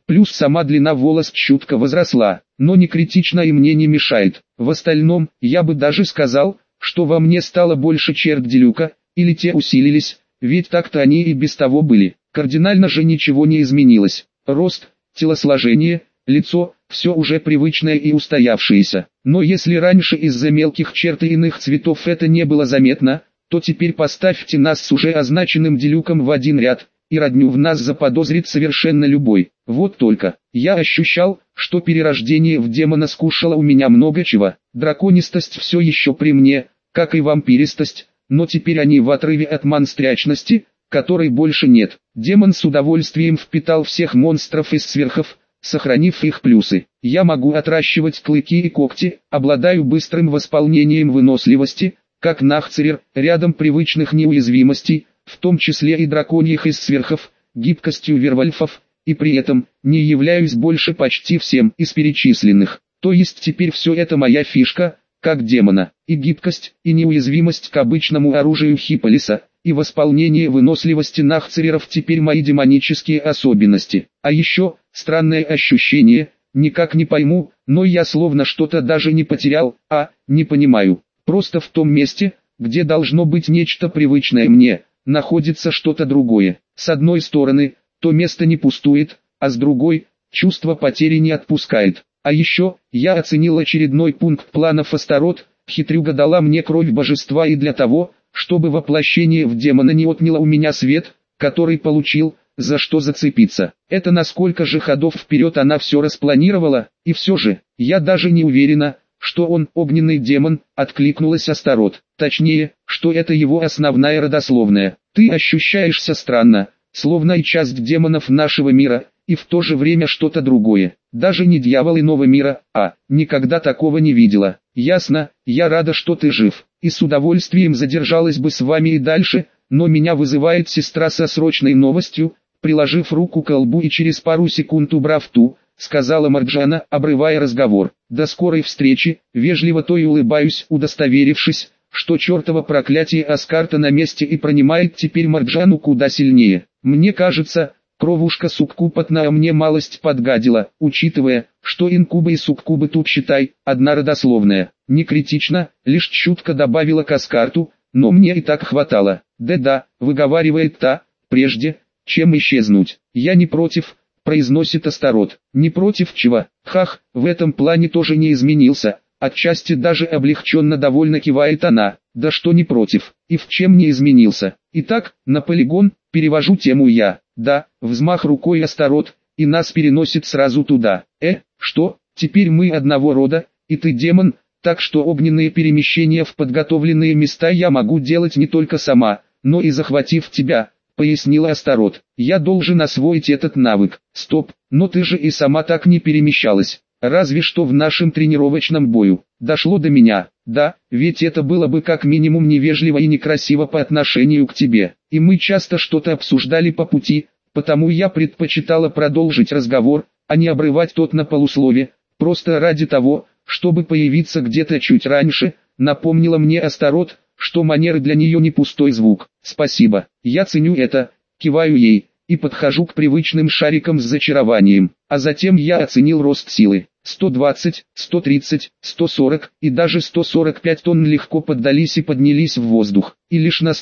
Плюс сама длина волос чутко возросла, но не критично и мне не мешает. В остальном, я бы даже сказал, что во мне стало больше черт Делюка, или те усилились, ведь так-то они и без того были. Кардинально же ничего не изменилось. Рост, телосложение, лицо – все уже привычное и устоявшееся. Но если раньше из-за мелких черт и иных цветов это не было заметно, то теперь поставьте нас с уже означенным Делюком в один ряд, и родню в нас заподозрит совершенно любой. Вот только, я ощущал, что перерождение в демона скушало у меня много чего. Драконистость все еще при мне, как и вампиристость, но теперь они в отрыве от монстрячности, которой больше нет. Демон с удовольствием впитал всех монстров из сверхов, сохранив их плюсы. Я могу отращивать клыки и когти, обладаю быстрым восполнением выносливости, как Нахцерер, рядом привычных неуязвимостей, в том числе и драконьих из сверхов, гибкостью вервольфов, и при этом не являюсь больше почти всем из перечисленных. То есть теперь все это моя фишка, как демона, и гибкость, и неуязвимость к обычному оружию Хиполиса, и восполнение выносливости Нахцереров теперь мои демонические особенности. А еще, странное ощущение, никак не пойму, но я словно что-то даже не потерял, не понимаю. Просто в том месте, где должно быть нечто привычное мне, находится что-то другое. С одной стороны, то место не пустует, а с другой, чувство потери не отпускает. А еще, я оценил очередной пункт планов Астарот, хитрюга дала мне кровь божества и для того, чтобы воплощение в демона не отняло у меня свет, который получил, за что зацепиться. Это насколько же ходов вперед она все распланировала, и все же, я даже не уверена, что он огненный демон, откликнулась Астарот. Точнее, что это его основная родословная. Ты ощущаешься странно, словно и часть демонов нашего мира, и в то же время что-то другое. Даже не дьявол иного мира, никогда такого не видела. Ясно, я рада, что ты жив, и с удовольствием задержалась бы с вами и дальше, но меня вызывает сестра со срочной новостью, приложив руку к лбу и через пару секунд убрав ту, сказала Марджана, обрывая разговор. До скорой встречи, вежливо то и улыбаюсь, удостоверившись, что чертово проклятие Аскарта на месте и пронимает теперь Марджану куда сильнее. Мне кажется, кровушка суккубатная мне малость подгадила, учитывая, что инкубы и суккубы тут считай, одна родословная. Не критично, лишь чутко добавила к Аскарту, но мне и так хватало. Да-да, выговаривает та, прежде, чем исчезнуть. Я не против, произносит Астарот. Не против чего? Хах, в этом плане тоже не изменился. Отчасти даже облегченно довольно кивает она. Да что не против, и в чем не изменился. Итак, на полигон, перевожу тему я. Да, взмах рукой Астарот, и нас переносит сразу туда. Что, теперь мы одного рода, и ты демон, так что огненные перемещения в подготовленные места я могу делать не только сама, но и захватив тебя, пояснила Астарот. Я должен освоить этот навык. Стоп, но ты же и сама так не перемещалась. Разве что в нашем тренировочном бою. Дошло до меня. Да, ведь это было бы как минимум невежливо и некрасиво по отношению к тебе. И мы часто что-то обсуждали по пути, потому я предпочитала продолжить разговор, а не обрывать тот на полуслове, просто ради того, чтобы появиться где-то чуть раньше, напомнила мне Астарот, что манеры для нее не пустой звук. Спасибо, я ценю это, киваю ей, и подхожу к привычным шарикам с зачарованием. А затем я оценил рост силы. 120, 130, 140 и даже 145 тонн легко поддались и поднялись в воздух. И лишь на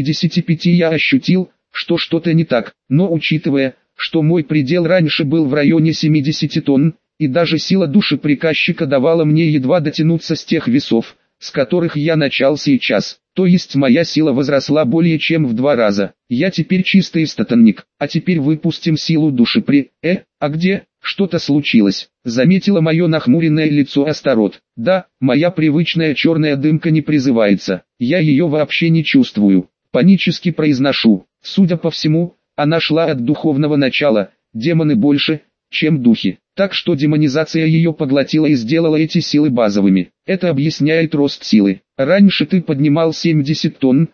155 я ощутил, что что-то не так. Но учитывая, что мой предел раньше был в районе 70 тонн, и даже сила души приказчика давала мне едва дотянуться с тех весов, с которых я начал сейчас, то есть моя сила возросла более чем в 2 раза. Я теперь чистый статонник, а теперь выпустим силу души при... А где? Что-то случилось. Заметила мое нахмуренное лицо Астарот. Да, моя привычная черная дымка не призывается. Я ее вообще не чувствую. Панически произношу. Судя по всему, она шла от духовного начала, демоны больше, чем духи. Так что демонизация ее поглотила и сделала эти силы базовыми. Это объясняет рост силы. Раньше ты поднимал 70 тонн,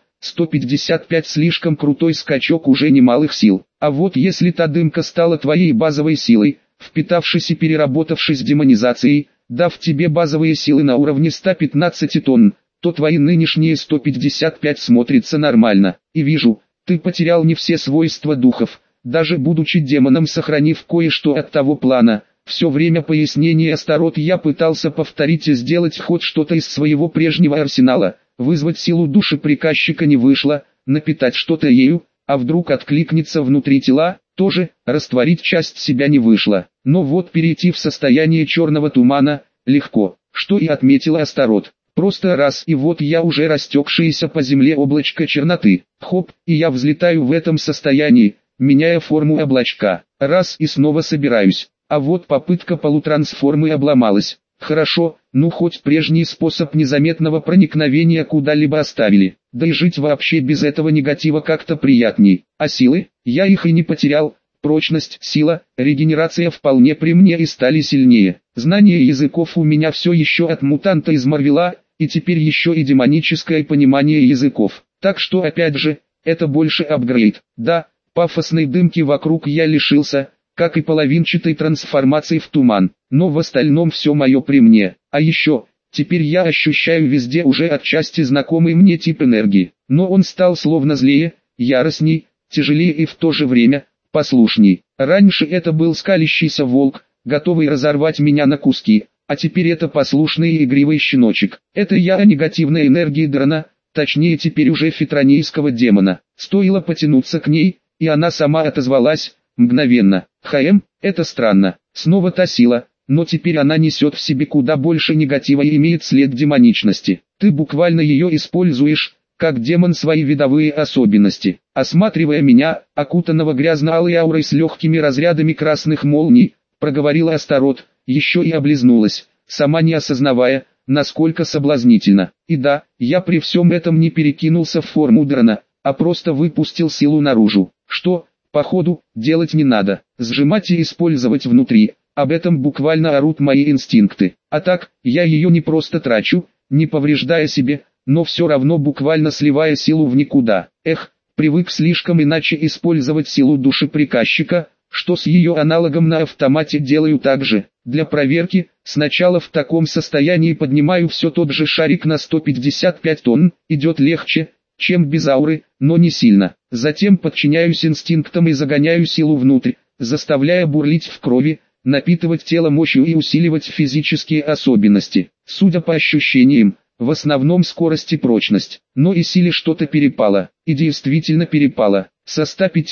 155 слишком крутой скачок уже немалых сил. А вот если та дымка стала твоей базовой силой, впитавшись и переработавшись демонизацией, дав тебе базовые силы на уровне 115 тонн, то твои нынешние 155 смотрятся нормально. И вижу, ты потерял не все свойства духов, даже будучи демоном, сохранив кое-что от того плана. Все время пояснения Астарот я пытался повторить и сделать хоть что-то из своего прежнего арсенала. Вызвать силу души приказчика не вышло, напитать что-то ею, а вдруг откликнется внутри тела, тоже, растворить часть себя не вышло. Но вот перейти в состояние черного тумана, легко, что и отметила Астарот. Просто раз, и вот я уже растекшееся по земле облачко черноты. Хоп, и я взлетаю в этом состоянии, меняя форму облачка. Раз, и снова собираюсь. А вот попытка полутрансформы обломалась. Хорошо, ну хоть прежний способ незаметного проникновения куда-либо оставили. Да и жить вообще без этого негатива как-то приятней. А силы? Я их и не потерял. Прочность, сила, регенерация вполне при мне и стали сильнее. Знание языков у меня все еще от мутанта из Марвела, и теперь еще и демоническое понимание языков. Так что опять же, это больше апгрейд. Да, пафосной дымки вокруг я лишился, как и половинчатой трансформации в туман, но в остальном все мое при мне. А еще, теперь я ощущаю везде уже отчасти знакомый мне тип энергии, но он стал словно злее, яростней, тяжелее и в то же время послушней. Раньше это был скалящийся волк, готовый разорвать меня на куски, а теперь это послушный и игривый щеночек. Это я о негативной энергии дрона, точнее теперь уже фитронийского демона. Стоило потянуться к ней, и она сама отозвалась, мгновенно. Это странно. Снова та сила, но теперь она несет в себе куда больше негатива и имеет след демоничности. Ты буквально ее используешь, как демон, свои видовые особенности. Осматривая меня, окутанного грязно-алой аурой с легкими разрядами красных молний, проговорила Астарот, еще и облизнулась, сама не осознавая, насколько соблазнительно. И да, я при всем этом не перекинулся в форму дрона, а просто выпустил силу наружу. Что, походу, делать не надо, сжимать и использовать внутри, об этом буквально орут мои инстинкты. А так, я ее не просто трачу, не повреждая себе, но все равно буквально сливая силу в никуда. Привык слишком иначе использовать силу души приказчика, что с ее аналогом на автомате делаю так же. Для проверки, сначала в таком состоянии поднимаю все тот же шарик на 155 тонн, идет легче, чем без ауры, но не сильно. Затем подчиняюсь инстинктам и загоняю силу внутрь, заставляя бурлить в крови, напитывать тело мощью и усиливать физические особенности. Судя по ощущениям, в основном скорость и прочность, но и силе что-то перепало, и действительно перепало. Со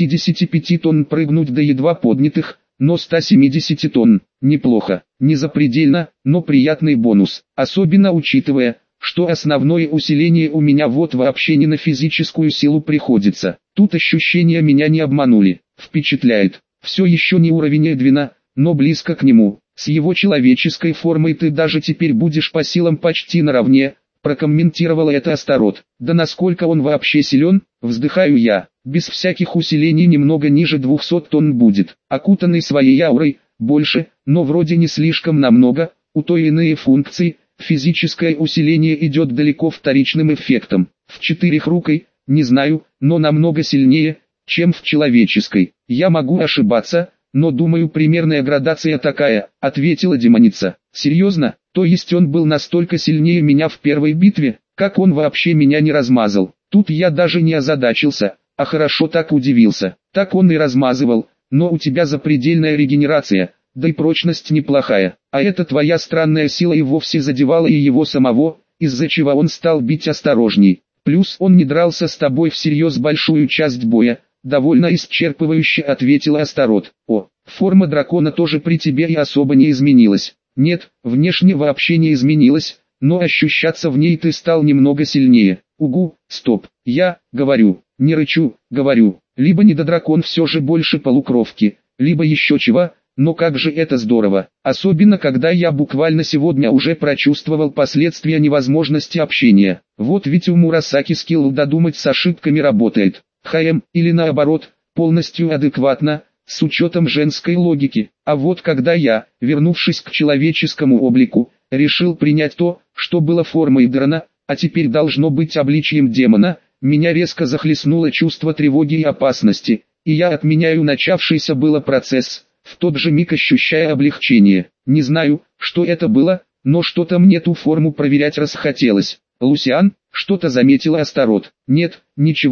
155 тонн прыгнуть до едва поднятых, но 170 тонн, неплохо, не запредельно, но приятный бонус, особенно учитывая, что основное усиление у меня вот вообще не на физическую силу приходится. Тут ощущения меня не обманули, впечатляет, все еще не уровень Эдвина, но близко к нему. С его человеческой формой ты даже теперь будешь по силам почти наравне, прокомментировала это Астарот. Да насколько он вообще силен, вздыхаю я, без всяких усилений немного ниже 200 тонн будет, окутанный своей аурой, больше, но вроде не слишком намного, у той иные функции, физическое усиление идет далеко вторичным эффектом. В четырехрукой, не знаю, но намного сильнее, чем в человеческой. Я могу ошибаться, но думаю примерная градация такая, ответила демоница. Серьезно, то есть он был настолько сильнее меня в первой битве, как он вообще меня не размазал? Тут я даже не озадачился, а хорошо так удивился. Так он и размазывал, но у тебя запредельная регенерация, да и прочность неплохая. А эта твоя странная сила и вовсе задевала и его самого, из-за чего он стал бить осторожней. Плюс он не дрался с тобой всерьез большую часть боя. Довольно исчерпывающе ответила Астарот. Форма дракона тоже при тебе и особо не изменилась. Нет, внешне вообще не изменилась, но ощущаться в ней ты стал немного сильнее. Стоп, я, говорю, не рычу, говорю, либо недодракон все же больше полукровки, либо еще чего, но как же это здорово. Особенно когда я буквально сегодня уже прочувствовал последствия невозможности общения. Вот ведь у Мурасаки скилл додумать с ошибками работает. Или наоборот, полностью адекватно, с учетом женской логики. А вот когда я, вернувшись к человеческому облику, решил принять то, что было формой дрона, а теперь должно быть обличием демона, меня резко захлестнуло чувство тревоги и опасности, и я отменяю начавшийся было процесс, в тот же миг ощущая облегчение. Не знаю, что это было, но что-то мне ту форму проверять расхотелось. Лусиан, что-то заметила Астарот. Нет, ничего.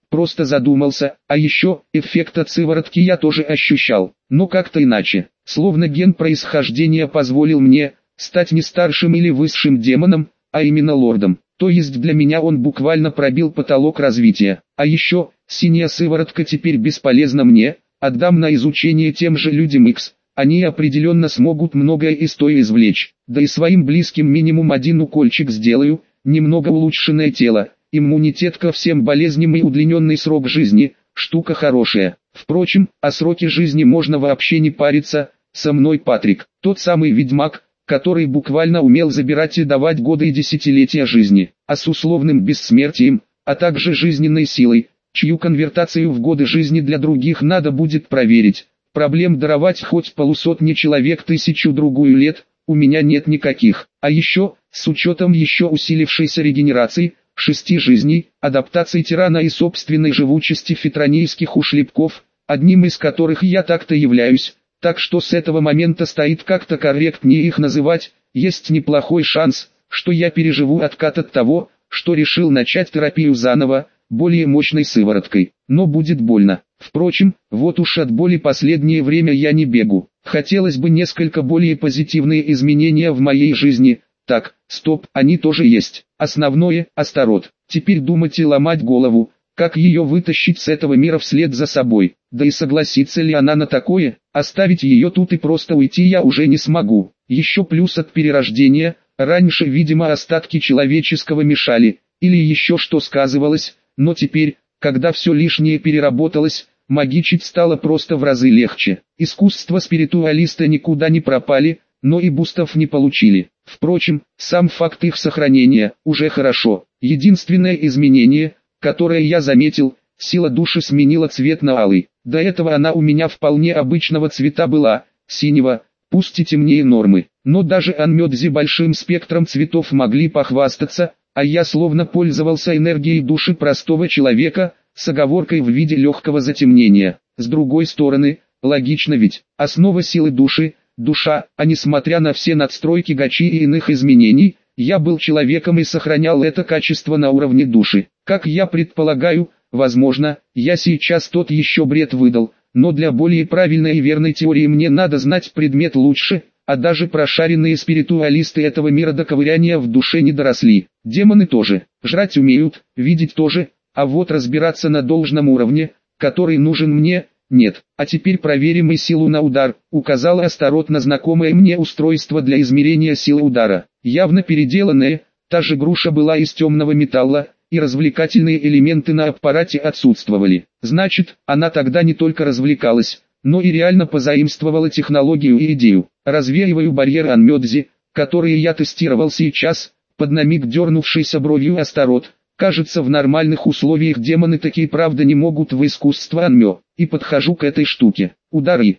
просто задумался, а еще, эффект от сыворотки я тоже ощущал, но как-то иначе, словно ген происхождения позволил мне стать не старшим или высшим демоном, а именно лордом. То есть для меня он буквально пробил потолок развития. А еще, синяя сыворотка теперь бесполезна мне, отдам на изучение тем же людям X. Они определенно смогут многое из той извлечь. Да и своим близким минимум один укольчик сделаю, немного улучшенное тело, иммунитет ко всем болезням и удлиненный срок жизни, штука хорошая. Впрочем, о сроке жизни можно вообще не париться, со мной Патрик, тот самый ведьмак, который буквально умел забирать и давать годы и десятилетия жизни, а с условным бессмертием, а также жизненной силой, чью конвертацию в годы жизни для других надо будет проверить. Проблем даровать хоть полусотни человек тысячу-другую лет, у меня нет никаких. А еще, с учетом еще усилившейся регенерации, 6 жизней, адаптации тирана и собственной живучести фитронийских ушлепков, одним из которых я так-то являюсь, так что с этого момента стоит как-то корректнее их называть, есть неплохой шанс, что я переживу откат от того, что решил начать терапию заново, более мощной сывороткой, но будет больно. Впрочем, вот уж от боли последнее время я не бегу. Хотелось бы несколько более позитивные изменения в моей жизни. Так, стоп, они тоже есть. Основное – Астарот. Теперь думать и ломать голову, как ее вытащить с этого мира вслед за собой. Да и согласится ли она на такое, оставить ее тут и просто уйти я уже не смогу. Еще плюс от перерождения, раньше, видимо, остатки человеческого мешали, или еще что сказывалось, но теперь, когда все лишнее переработалось, магичить стало просто в разы легче. Искусства спиритуалиста никуда не пропали, но и бустов не получили. Впрочем, сам факт их сохранения уже хорошо. Единственное изменение, которое я заметил, сила души сменила цвет на алый. До этого она у меня вполне обычного цвета была, синего, пусть и темнее нормы. Но даже Анмёдзи большим спектром цветов могли похвастаться, а я словно пользовался энергией души простого человека, с оговоркой в виде легкого затемнения. С другой стороны, логично ведь, основа силы души – душа, а несмотря на все надстройки гачи и иных изменений, я был человеком и сохранял это качество на уровне души. Как я предполагаю, возможно, я сейчас тот еще бред выдал, но для более правильной и верной теории мне надо знать предмет лучше, а даже прошаренные спиритуалисты этого мира до ковыряния в душе не доросли. Демоны тоже, жрать умеют, видеть тоже, а вот разбираться на должном уровне, который нужен мне, нет. А теперь проверим и силу на удар, указала Астарот на знакомое мне устройство для измерения силы удара. Явно переделанное, та же груша была из темного металла, и развлекательные элементы на аппарате отсутствовали. Значит, она тогда не только развлекалась, но и реально позаимствовала технологию и идею. Развеиваю барьер Анмёдзи, которые я тестировал сейчас, под на миг дернувшейся бровью Астарот. Кажется, в нормальных условиях демоны такие правда не могут в искусство Анмё. И подхожу к этой штуке. Удары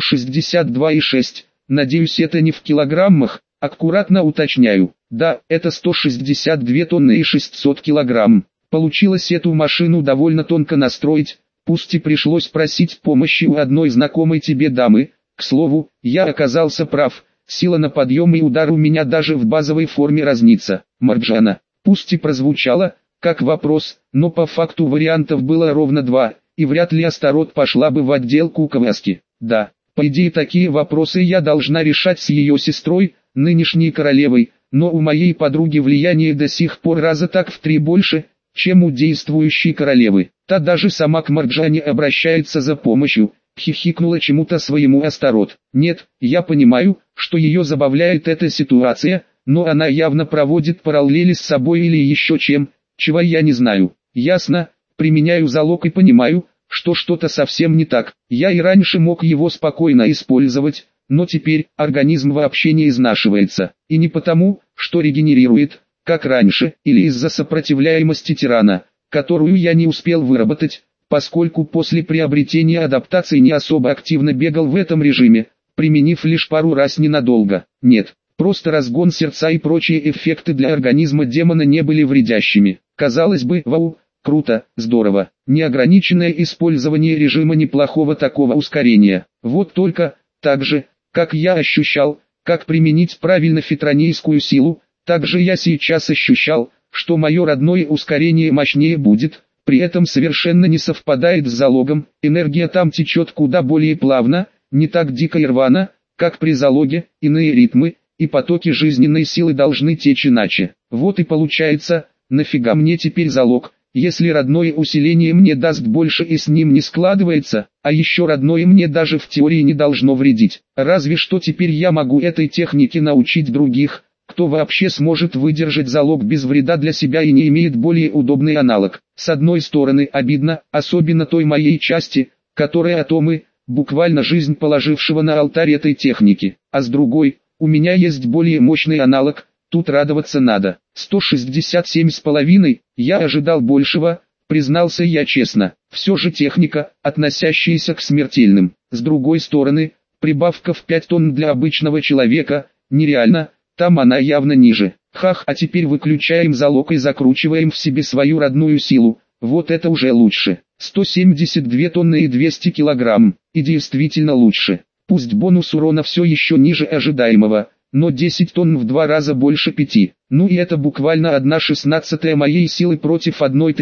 162,6. Надеюсь, это не в килограммах, аккуратно уточняю. Да, это 162 тонны и 600 килограмм. Получилось эту машину довольно тонко настроить, пусть и пришлось просить помощи у одной знакомой тебе дамы. К слову, я оказался прав, сила на подъем и удар у меня даже в базовой форме разнится. Марджана, пусть и прозвучало как вопрос, но по факту вариантов было ровно 2, и вряд ли Астарот пошла бы в отдел куковаски. Да, по идее такие вопросы я должна решать с ее сестрой, нынешней королевой, но у моей подруги влияние до сих пор раза так в 3 больше, чем у действующей королевы. Та даже сама к Марджане обращается за помощью, хихикнула чему-то своему Астарот. Нет, я понимаю, что ее забавляет эта ситуация, но она явно проводит параллели с собой или еще чем, чего я не знаю. Ясно, применяю залог и понимаю, что что-то совсем не так. Я и раньше мог его спокойно использовать, но теперь организм вообще не изнашивается. И не потому, что регенерирует, как раньше, или из-за сопротивляемости тирана, которую я не успел выработать, поскольку после приобретения адаптации не особо активно бегал в этом режиме, применив лишь пару раз ненадолго. Нет, просто разгон сердца и прочие эффекты для организма демона не были вредящими. Казалось бы, вау, круто, здорово, неограниченное использование режима неплохого такого ускорения. Вот только, так же, как я ощущал, как применить правильно фитронийскую силу, так же я сейчас ощущал, что мое родное ускорение мощнее будет, при этом совершенно не совпадает с залогом, энергия там течет куда более плавно, не так дико и рвано, как при залоге, иные ритмы и потоки жизненной силы должны течь иначе. Вот и получается, нафига мне теперь залог, если родное усиление мне даст больше и с ним не складывается, а еще родное мне даже в теории не должно вредить. Разве что теперь я могу этой технике научить других, кто вообще сможет выдержать залог без вреда для себя и не имеет более удобный аналог. С одной стороны обидно, особенно той моей части, которая атомы, буквально жизнь положившего на алтарь этой техники, а с другой, у меня есть более мощный аналог, тут радоваться надо. 167,5, я ожидал большего, признался я честно. Все же техника, относящаяся к смертельным. С другой стороны, прибавка в 5 тонн для обычного человека, нереально, там она явно ниже. Хах, а теперь выключаем залог и закручиваем в себе свою родную силу, вот это уже лучше. 172 тонны и 200 килограмм, и действительно лучше. Пусть бонус урона все еще ниже ожидаемого, но 10 тонн в 2 раза больше 5. Ну и это буквально 1/16 моей силы против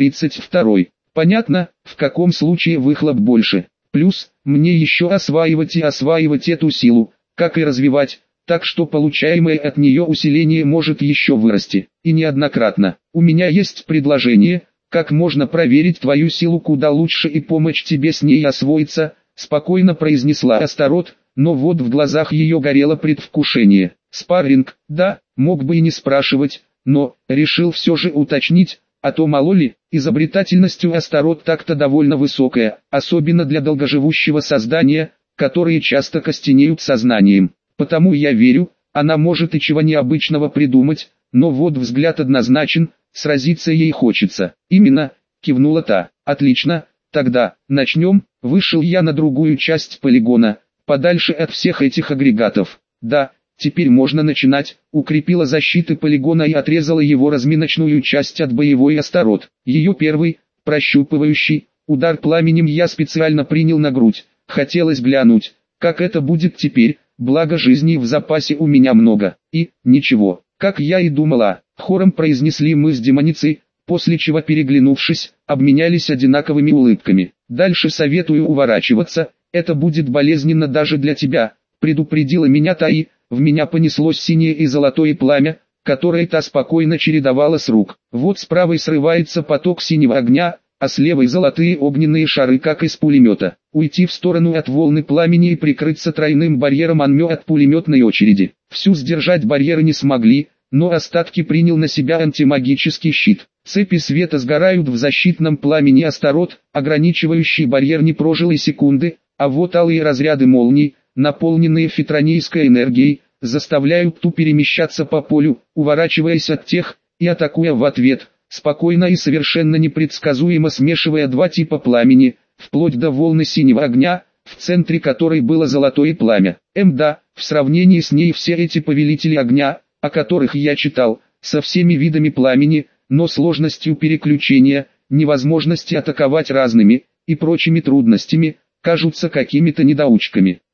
1/32. Понятно, в каком случае выхлоп больше. Плюс, мне еще осваивать и осваивать эту силу, как и развивать, так что получаемое от нее усиление может еще вырасти. И неоднократно. У меня есть предложение, как можно проверить твою силу куда лучше и помочь тебе с ней освоиться, спокойно произнесла Астарот, но вот в глазах ее горело предвкушение. Спарринг, да, мог бы и не спрашивать, но, решил все же уточнить, а то мало ли, изобретательность у Астарот так-то довольно высокая, особенно для долгоживущего создания, которые часто костенеют сознанием. Потому я верю, она может и чего необычного придумать, но вот взгляд однозначен, сразиться ей хочется. Именно, кивнула та. Отлично, тогда, начнем. Вышел я на другую часть полигона, подальше от всех этих агрегатов. Да, теперь можно начинать. Укрепила защиты полигона и отрезала его разминочную часть от боевой Астарот. Ее первый, прощупывающий, удар пламенем я специально принял на грудь. Хотелось глянуть, как это будет теперь. Благо жизни в запасе у меня много. И, ничего, как я и думала, хором произнесли мы с демоницей, после чего, переглянувшись, обменялись одинаковыми улыбками. Дальше советую уворачиваться, это будет болезненно даже для тебя, предупредила меня та и, в меня понеслось синее и золотое пламя, которое та спокойно чередовала с рук. Вот с правой срывается поток синего огня, а с левой золотые огненные шары, как из пулемета. Уйти в сторону от волны пламени и прикрыться тройным барьером Анмё от пулеметной очереди. Всю сдержать барьеры не смогли, но остатки принял на себя антимагический щит. Цепи света сгорают в защитном пламени Астарот, ограничивающий барьер не прожил и секунды, а вот алые разряды молний, наполненные фитронийской энергией, заставляют ту перемещаться по полю, уворачиваясь от тех, и атакуя в ответ, спокойно и совершенно непредсказуемо смешивая два типа пламени, вплоть до волны синего огня, в центре которой было золотое пламя. Да, в сравнении с ней все эти повелители огня, о которых я читал, со всеми видами пламени, но сложностью переключения, невозможности атаковать разными, и прочими трудностями, кажутся какими-то недоучками.